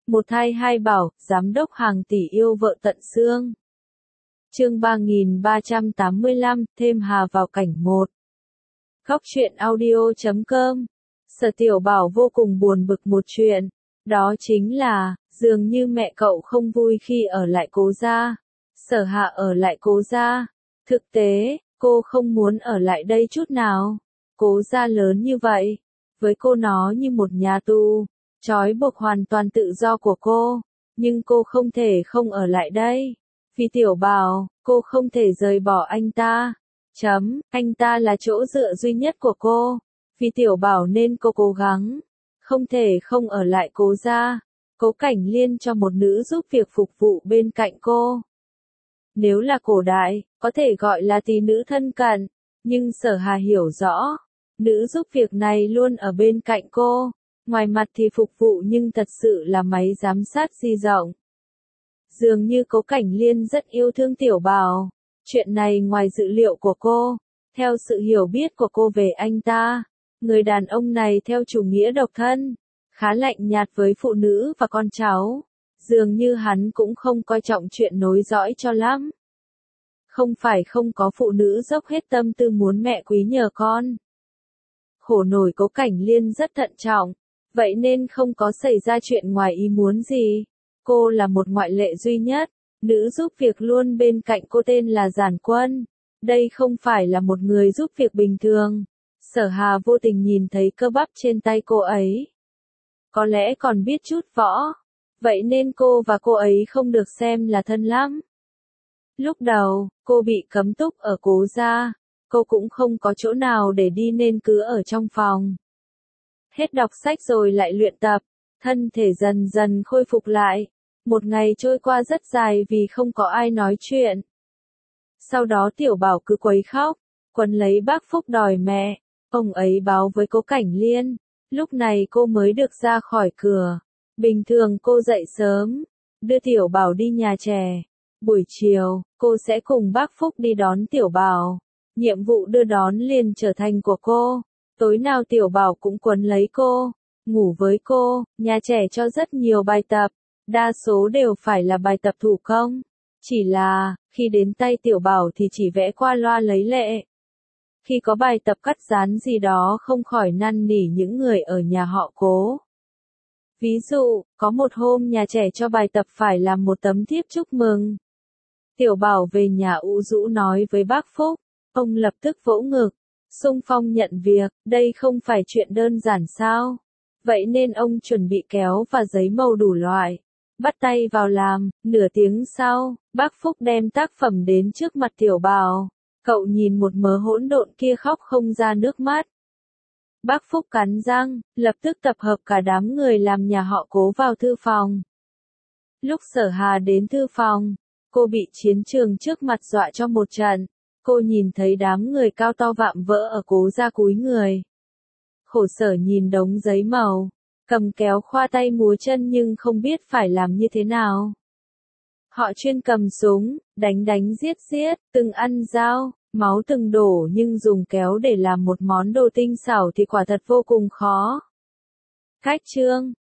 Một thai hai bảo, giám đốc hàng tỷ yêu vợ tận xương. Chương 3385, thêm Hà vào cảnh 1. Góc truyện audio.com. Sở Tiểu Bảo vô cùng buồn bực một chuyện, đó chính là, dường như mẹ cậu không vui khi ở lại Cố gia. Sở Hà ở lại Cố gia. Thực tế, cô không muốn ở lại đây chút nào. Cố gia lớn như vậy, với cô nó như một nhà tù, trói buộc hoàn toàn tự do của cô, nhưng cô không thể không ở lại đây. Vì Tiểu Bảo, cô không thể rời bỏ anh ta. Anh ta là chỗ dựa duy nhất của cô. Vì Tiểu Bảo nên cô cố gắng, không thể không ở lại Cố gia. Cố Cảnh Liên cho một nữ giúp việc phục vụ bên cạnh cô. Nếu là cổ đại, có thể gọi là tỷ nữ thân cận, nhưng Sở Hà hiểu rõ, nữ giúp việc này luôn ở bên cạnh cô, ngoài mặt thì phục vụ nhưng thật sự là máy giám sát di động. Dường như Cố Cảnh Liên rất yêu thương Tiểu Bảo, chuyện này ngoài dự liệu của cô. Theo sự hiểu biết của cô về anh ta, người đàn ông này theo chủ nghĩa độc thân, khá lạnh nhạt với phụ nữ và con cháu. Dường như hắn cũng không coi trọng chuyện nối dõi cho lắm. Không phải không có phụ nữ dốc hết tâm tư muốn mẹ quý nhờ con. Khổ nổi Cố Cảnh Liên rất thận trọng, vậy nên không có xảy ra chuyện ngoài ý muốn gì. Cô là một ngoại lệ duy nhất, nữ giúp việc luôn bên cạnh cô tên là Giản Quân. Đây không phải là một người giúp việc bình thường. Sở Hà vô tình nhìn thấy cơ bắp trên tay cô ấy. Có lẽ còn biết chút võ. Vậy nên cô và cô ấy không được xem là thân lắm. Lúc đầu, cô bị cấm túc ở Cố gia. Cô cũng không có chỗ nào để đi nên cứ ở trong phòng. Hết đọc sách rồi lại luyện tập. Thân thể dần dần khôi phục lại. Một ngày trôi qua rất dài vì không có ai nói chuyện. Sau đó Tiểu Bảo cứ quấy khóc, quấn lấy bác Phúc đòi mẹ. Ông ấy báo với Cố Cảnh Liên. Lúc này cô mới được ra khỏi cửa. Bình thường cô dậy sớm, đưa Tiểu Bảo đi nhà trẻ. Buổi chiều, cô sẽ cùng bác Phúc đi đón Tiểu Bảo. Nhiệm vụ đưa đón liền trở thành của cô. Tối nào Tiểu Bảo cũng quấn lấy cô, ngủ với cô. Nhà trẻ cho rất nhiều bài tập, đa số đều phải là bài tập thủ công. Chỉ là, khi đến tay Tiểu Bảo thì chỉ vẽ qua loa lấy lệ. Khi có bài tập cắt dán gì đó không khỏi năn nỉ những người ở nhà họ Cố. Ví dụ, có một hôm nhà trẻ cho bài tập phải làm một tấm thiếp chúc mừng. Tiểu Bảo về nhà ủ rũ nói với bác Phúc, ông lập tức vỗ ngực, xung phong nhận việc, đây không phải chuyện đơn giản sao? Vậy nên ông chuẩn bị kéo và giấy màu đủ loại, bắt tay vào làm. Nửa tiếng sau, bác Phúc đem tác phẩm đến trước mặt Tiểu Bảo. Cậu nhìn một mớ hỗn độn kia khóc không ra nước mắt. Bác Phúc cắn răng, lập tức tập hợp cả đám người làm nhà họ Cố vào thư phòng. Lúc Sở Hà đến thư phòng, cô bị chiến trường trước mặt dọa cho một trận. Cô nhìn thấy đám người cao to vạm vỡ ở Cố gia cúi người. Khổ sở nhìn đống giấy màu, cầm kéo khoa tay múa chân nhưng không biết phải làm như thế nào. Họ chuyên cầm súng, đánh giết, từng ăn dao, máu từng đổ nhưng dùng kéo để làm một món đồ tinh xảo thì quả thật vô cùng khó. Cách chương,